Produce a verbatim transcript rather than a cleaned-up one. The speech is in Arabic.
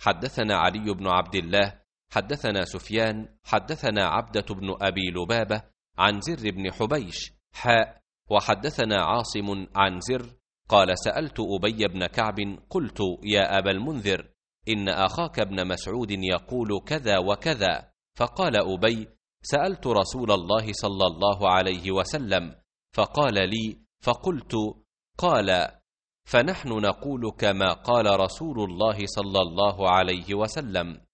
حدثنا علي بن عبد الله حدثنا سفيان حدثنا عبدة بن أبي لبابة عن زر بن حبيش حاء وحدثنا عاصم عن زر قال سألت أبي بن كعب قلت يا أبا المنذر إن أخاك ابن مسعود يقول كذا وكذا، فقال أبي سألت رسول الله صلى الله عليه وسلم فقال لي، فقلت قال فنحن نقول كما قال رسول الله صلى الله عليه وسلم.